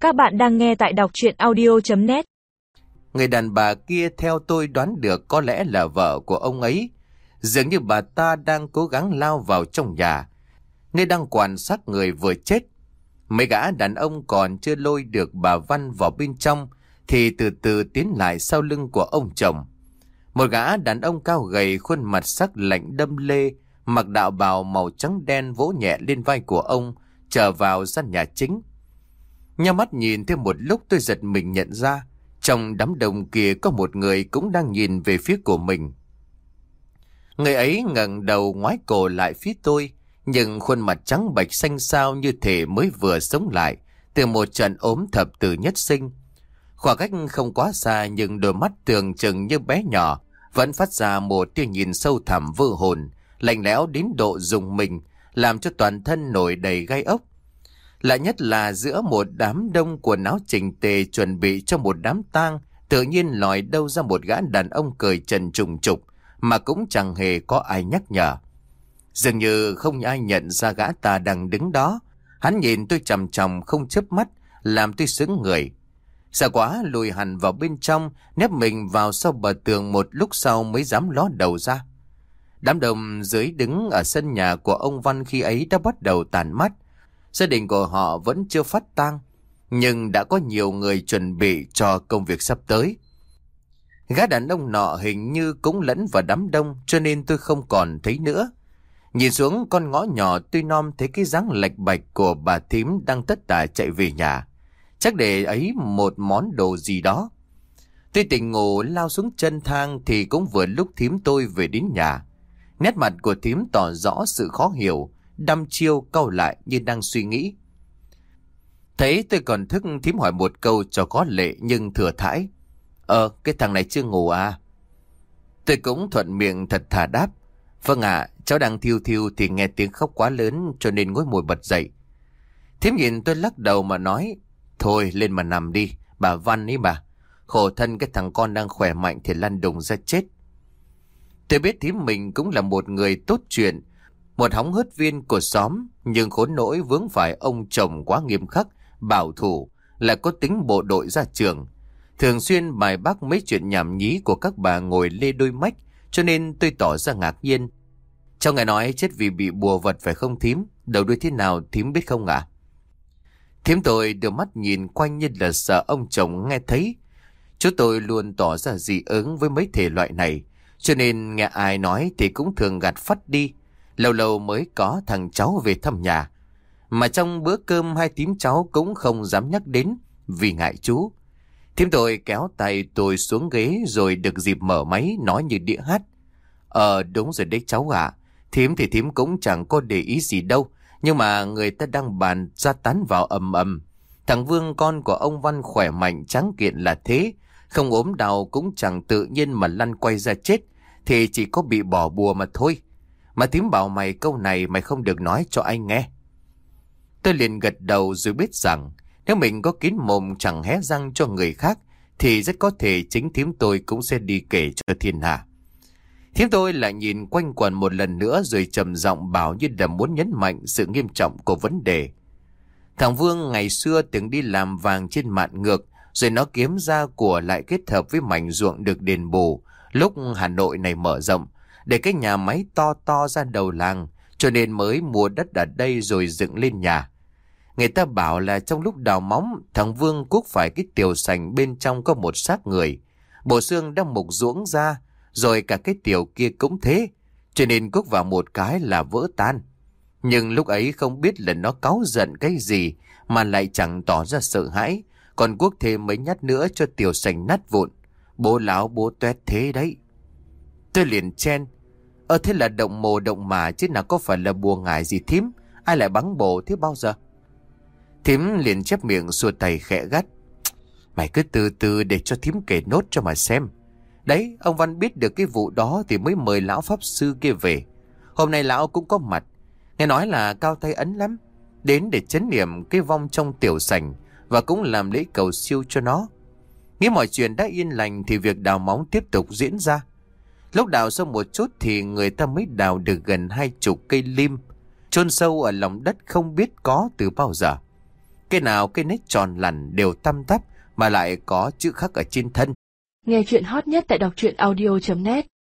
Các bạn đang nghe tại đọc truyện audio.net. Người đàn bà kia theo tôi đoán được có lẽ là vợ của ông ấy. Dường như bà ta đang cố gắng lao vào trong nhà, nơi đang quan sát người vừa chết. Mấy gã đàn ông còn chưa lôi được bà Văn vào bên trong thì từ từ tiến lại sau lưng của ông chồng. Một gã đàn ông cao gầy, khuôn mặt sắc lạnh đâm lê, mặc đạo bào màu trắng đen vỗ nhẹ lên vai của ông, trở vào gian nhà chính. Nhắm mắt nhìn thêm một lúc, tôi giật mình nhận ra trong đám đông kia có một người cũng đang nhìn về phía của mình. Người ấy ngẩng đầu ngoái cổ lại phía tôi, nhưng khuôn mặt trắng bệch xanh xao như thể mới vừa sống lại từ một trận ốm thập tử nhất sinh. Khoảng cách không quá xa, nhưng đôi mắt tưởng chừng như bé nhỏ vẫn phát ra một tia nhìn sâu thẳm vơ hồn, lạnh lẽo đến độ rùng mình, làm cho toàn thân nổi đầy gai ốc. Lạ nhất là giữa một đám đông quần áo chỉnh tề chuẩn bị cho một đám tang, tự nhiên lòi đâu ra một gã đàn ông cởi trần trùng trục mà cũng chẳng hề có ai nhắc nhở. Dường như không ai nhận ra gã ta đang đứng đó. Hắn nhìn tôi chằm chằm không chớp mắt, làm tôi sững người. Sợ quá lùi hẳn vào bên trong, nép mình vào sau bờ tường, một lúc sau mới dám ló đầu ra. Đám đông dưới đứng ở sân nhà của ông Văn khi ấy đã bắt đầu tàn mắt. Gia đình của họ vẫn chưa phát tang, nhưng đã có nhiều người chuẩn bị cho công việc sắp tới. Gã đàn ông nọ hình như cũng lẫn vào đám đông, cho nên tôi không còn thấy nữa. Nhìn xuống con ngõ nhỏ, tôi nom thấy cái dáng lạch bạch của bà thím đang tất tả chạy về nhà, chắc để ấy một món đồ gì đó. Tôi tỉnh ngủ lao xuống chân thang thì cũng vừa lúc thím tôi về đến nhà. Nét mặt của thím tỏ rõ sự khó hiểu, đăm chiêu cau lại như đang suy nghĩ. Thấy tôi còn thức, thím hỏi một câu cho có lệ nhưng thừa thãi: cái thằng này chưa ngủ à? Tôi cũng thuận miệng thật thà đáp: Vâng ạ, cháu đang thiêu thiêu thì nghe tiếng khóc quá lớn cho nên ngồi mồi bật dậy. Thím nhìn tôi lắc đầu mà nói: Thôi lên mà nằm đi, bà Văn ấy mà. Khổ thân cái thằng con đang khỏe mạnh thì lăn đùng ra chết. Tôi biết thím mình cũng là một người tốt chuyện, một hóng hớt viên của xóm, nhưng khốn nỗi vướng phải ông chồng quá nghiêm khắc, bảo thủ, lại có tính bộ đội ra trường. Thường xuyên bài bác mấy chuyện nhảm nhí của các bà ngồi lê đôi mách, cho nên tôi tỏ ra ngạc nhiên. Cháu nghe nói chết vì bị bùa vật phải không thím? Đầu đuôi thế nào thím biết không ạ? Thím tôi đưa mắt nhìn quanh như là sợ ông chồng nghe thấy. Chú tôi luôn tỏ ra dị ứng với mấy thể loại này, cho nên nghe ai nói thì cũng thường gạt phắt đi. Lâu lâu mới có thằng cháu về thăm nhà, mà trong bữa cơm hai thím cháu cũng không dám nhắc đến vì ngại chú. Thím tôi kéo tay tôi xuống ghế rồi được dịp mở máy nói như đĩa hát: Đúng rồi đấy cháu ạ. Thím thì thím cũng chẳng có để ý gì đâu, nhưng mà người ta đang bàn ra tán vào ầm ầm. Thằng Vương con của ông Văn khỏe mạnh tráng kiện là thế, không ốm đau cũng chẳng tự nhiên mà lăn quay ra chết, thì chỉ có bị bỏ bùa mà thôi. Mà thím bảo mày câu này mày không được nói cho anh nghe. Tôi liền gật đầu rồi biết rằng nếu mình có kín mồm chẳng hé răng cho người khác thì rất có thể chính thím tôi cũng sẽ đi kể cho thiên hạ. Thím tôi lại nhìn quanh quẩn một lần nữa rồi trầm giọng bảo như là muốn nhấn mạnh sự nghiêm trọng của vấn đề. Thằng Vương ngày xưa từng đi làm vàng trên mạn ngược, rồi nó kiếm ra của lại kết hợp với mảnh ruộng được đền bù lúc Hà Nội này mở rộng để cái nhà máy to to ra đầu làng, cho nên mới mua đất ở đây rồi dựng lên nhà. Người ta bảo là trong lúc đào móng, thằng Vương cuốc phải cái tiểu sành bên trong có một xác người, bộ xương đang mục ruỗng ra, rồi cả cái tiểu kia cũng thế, cho nên cuốc vào một cái là vỡ tan. Nhưng lúc ấy không biết là nó cáu giận cái gì mà lại chẳng tỏ ra sợ hãi, còn cuốc thêm mấy nhát nữa cho tiểu sành nát vụn. Bố láo bố toét thế đấy. Tôi liền chen: Thế là động mồ động mà chứ nào có phải là bùa ngải gì thím? Ai lại bắn bổ thế bao giờ? Thím liền chép miệng xua tay khẽ gắt: Mày cứ từ từ để cho thím kể nốt cho mà xem. Đấy, ông Văn biết được cái vụ đó thì mới mời lão pháp sư kia về. Hôm nay lão cũng có mặt. Nghe nói là cao tay ấn lắm, đến để trấn niệm cái vong trong tiểu sảnh và cũng làm lễ cầu siêu cho nó. Nghĩ mọi chuyện đã yên lành thì việc đào móng tiếp tục diễn ra. Lúc đào sâu một chút thì người ta mới đào được gần 20 cây lim, chôn sâu ở lòng đất không biết có từ bao giờ. Cái nào cái nết tròn lẳn đều tăm tắp mà lại có chữ khắc ở trên thân. Nghe chuyện hot nhất tại đọc truyện audio.net